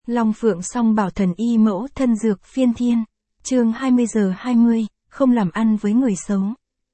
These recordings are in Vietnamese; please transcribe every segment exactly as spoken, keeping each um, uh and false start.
Long Phượng Song Bảo Thần Y Mẫu Thân Dược Phiên Thiên, chương hai mươi giờ hai mươi, không làm ăn với người xấu.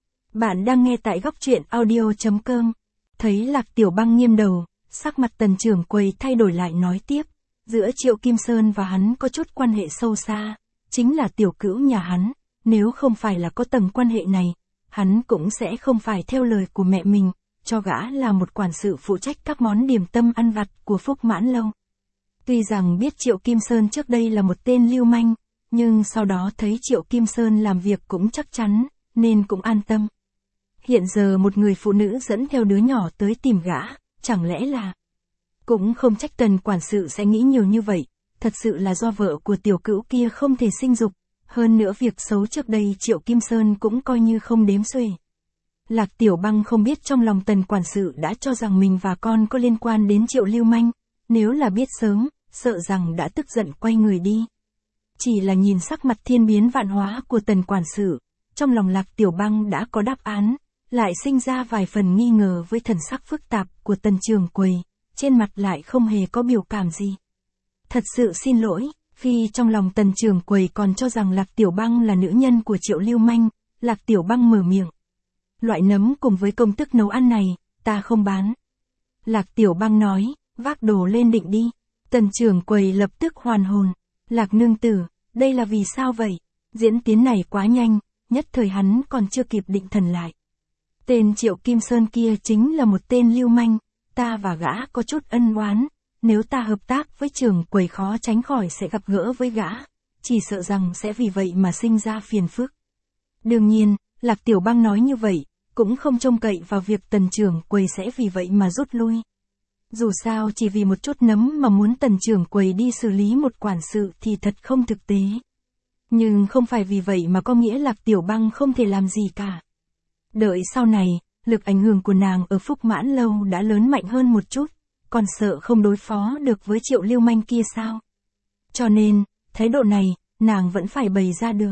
Bạn đang nghe tại góc truyện audio chấm com. Thấy Lạc Tiểu Băng nghiêm đầu, sắc mặt Tần trưởng quầy thay đổi lại nói tiếp, giữa Triệu Kim Sơn và hắn có chút quan hệ sâu xa, chính là tiểu cữu nhà hắn, nếu không phải là có tầng quan hệ này, hắn cũng sẽ không phải theo lời của mẹ mình, cho gã là một quản sự phụ trách các món điểm tâm ăn vặt của Phúc Mãn Lâu. Tuy rằng biết Triệu Kim Sơn trước đây là một tên lưu manh, nhưng sau đó thấy Triệu Kim Sơn làm việc cũng chắc chắn, nên cũng an tâm. Hiện giờ một người phụ nữ dẫn theo đứa nhỏ tới tìm gã, chẳng lẽ là... Cũng không trách Tần quản sự sẽ nghĩ nhiều như vậy, thật sự là do vợ của tiểu cữu kia không thể sinh dục, hơn nữa việc xấu trước đây Triệu Kim Sơn cũng coi như không đếm xuể. Lạc Tiểu Băng không biết trong lòng Tần quản sự đã cho rằng mình và con có liên quan đến Triệu lưu manh, nếu là biết sớm, sợ rằng đã tức giận quay người đi. Chỉ là nhìn sắc mặt thiên biến vạn hóa của Tần quản sự, trong lòng Lạc Tiểu Băng đã có đáp án, lại sinh ra vài phần nghi ngờ với thần sắc phức tạp của Tần trưởng quầy, trên mặt lại không hề có biểu cảm gì. Thật sự xin lỗi, khi trong lòng Tần trưởng quầy còn cho rằng Lạc Tiểu Băng là nữ nhân của Triệu lưu manh, Lạc Tiểu Băng mở miệng. Loại nấm cùng với công thức nấu ăn này, ta không bán. Lạc Tiểu Băng nói, vác đồ lên định đi. Tần trưởng quầy lập tức hoàn hồn. Lạc nương tử, đây là vì sao vậy? Diễn tiến này quá nhanh, nhất thời hắn còn chưa kịp định thần lại. Tên Triệu Kim Sơn kia chính là một tên lưu manh, ta và gã có chút ân oán, nếu ta hợp tác với trưởng quầy khó tránh khỏi sẽ gặp gỡ với gã, chỉ sợ rằng sẽ vì vậy mà sinh ra phiền phức. Đương nhiên, Lạc Tiểu Băng nói như vậy, cũng không trông cậy vào việc Tần trưởng quầy sẽ vì vậy mà rút lui. Dù sao chỉ vì một chút nấm mà muốn Tần trưởng quầy đi xử lý một quản sự thì thật không thực tế. Nhưng không phải vì vậy mà có nghĩa Lạc Tiểu Băng không thể làm gì cả. Đợi sau này, lực ảnh hưởng của nàng ở Phúc Mãn Lâu đã lớn mạnh hơn một chút, còn sợ không đối phó được với Triệu lưu manh kia sao. Cho nên, thái độ này, nàng vẫn phải bày ra được.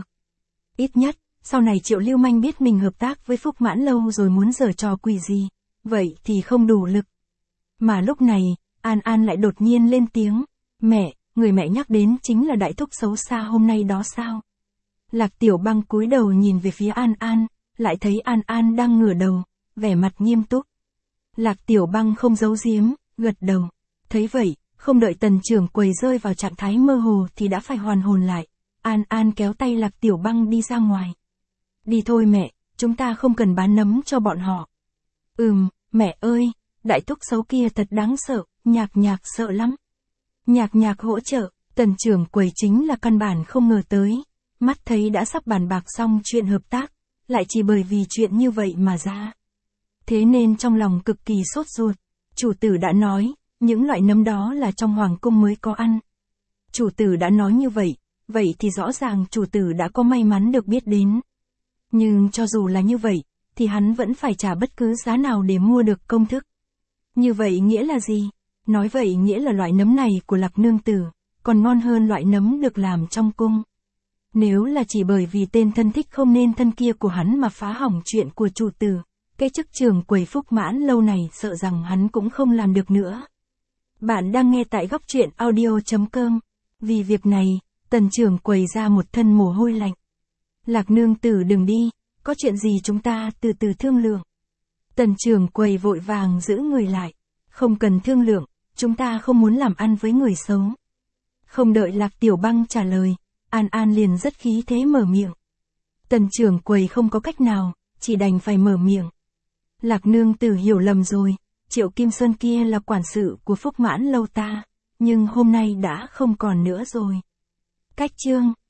Ít nhất, sau này Triệu lưu manh biết mình hợp tác với Phúc Mãn Lâu rồi muốn giở trò quỷ gì, vậy thì không đủ lực. Mà lúc này, An An lại đột nhiên lên tiếng, mẹ, người mẹ nhắc đến chính là đại thúc xấu xa hôm nay đó sao? Lạc Tiểu Băng cúi đầu nhìn về phía An An, lại thấy An An đang ngửa đầu, vẻ mặt nghiêm túc. Lạc Tiểu Băng không giấu giếm, gật đầu. Thấy vậy, không đợi Tần trưởng quầy rơi vào trạng thái mơ hồ thì đã phải hoàn hồn lại. An An kéo tay Lạc Tiểu Băng đi ra ngoài. Đi thôi mẹ, chúng ta không cần bán nấm cho bọn họ. Ừm, mẹ ơi, đại thúc xấu kia thật đáng sợ, Nhạc Nhạc sợ lắm. Nhạc Nhạc hỗ trợ, Tần trưởng quầy chính là căn bản không ngờ tới. Mắt thấy đã sắp bàn bạc xong chuyện hợp tác, lại chỉ bởi vì chuyện như vậy mà ra. Thế nên trong lòng cực kỳ sốt ruột. Chủ tử đã nói, những loại nấm đó là trong hoàng cung mới có ăn. Chủ tử đã nói như vậy, vậy thì rõ ràng chủ tử đã có may mắn được biết đến. Nhưng cho dù là như vậy, thì hắn vẫn phải trả bất cứ giá nào để mua được công thức. Như vậy nghĩa là gì? Nói vậy nghĩa là loại nấm này của Lạc nương tử, còn ngon hơn loại nấm được làm trong cung. Nếu là chỉ bởi vì tên thân thích không nên thân kia của hắn mà phá hỏng chuyện của chủ tử, cái chức trưởng quầy Phúc Mãn Lâu này sợ rằng hắn cũng không làm được nữa. Bạn đang nghe tại góc truyện audio chấm com. Vì việc này, Tần trưởng quầy ra một thân mồ hôi lạnh. Lạc nương tử đừng đi, có chuyện gì chúng ta từ từ thương lượng. Tần trưởng quầy vội vàng giữ người lại. Không cần thương lượng, chúng ta không muốn làm ăn với người xấu. Không đợi Lạc Tiểu Băng trả lời, An An liền rất khí thế mở miệng. Tần trưởng quầy không có cách nào, chỉ đành phải mở miệng. Lạc nương tử hiểu lầm rồi, Triệu Kim Sơn kia là quản sự của Phúc Mãn Lâu ta, nhưng hôm nay đã không còn nữa rồi. Cách chương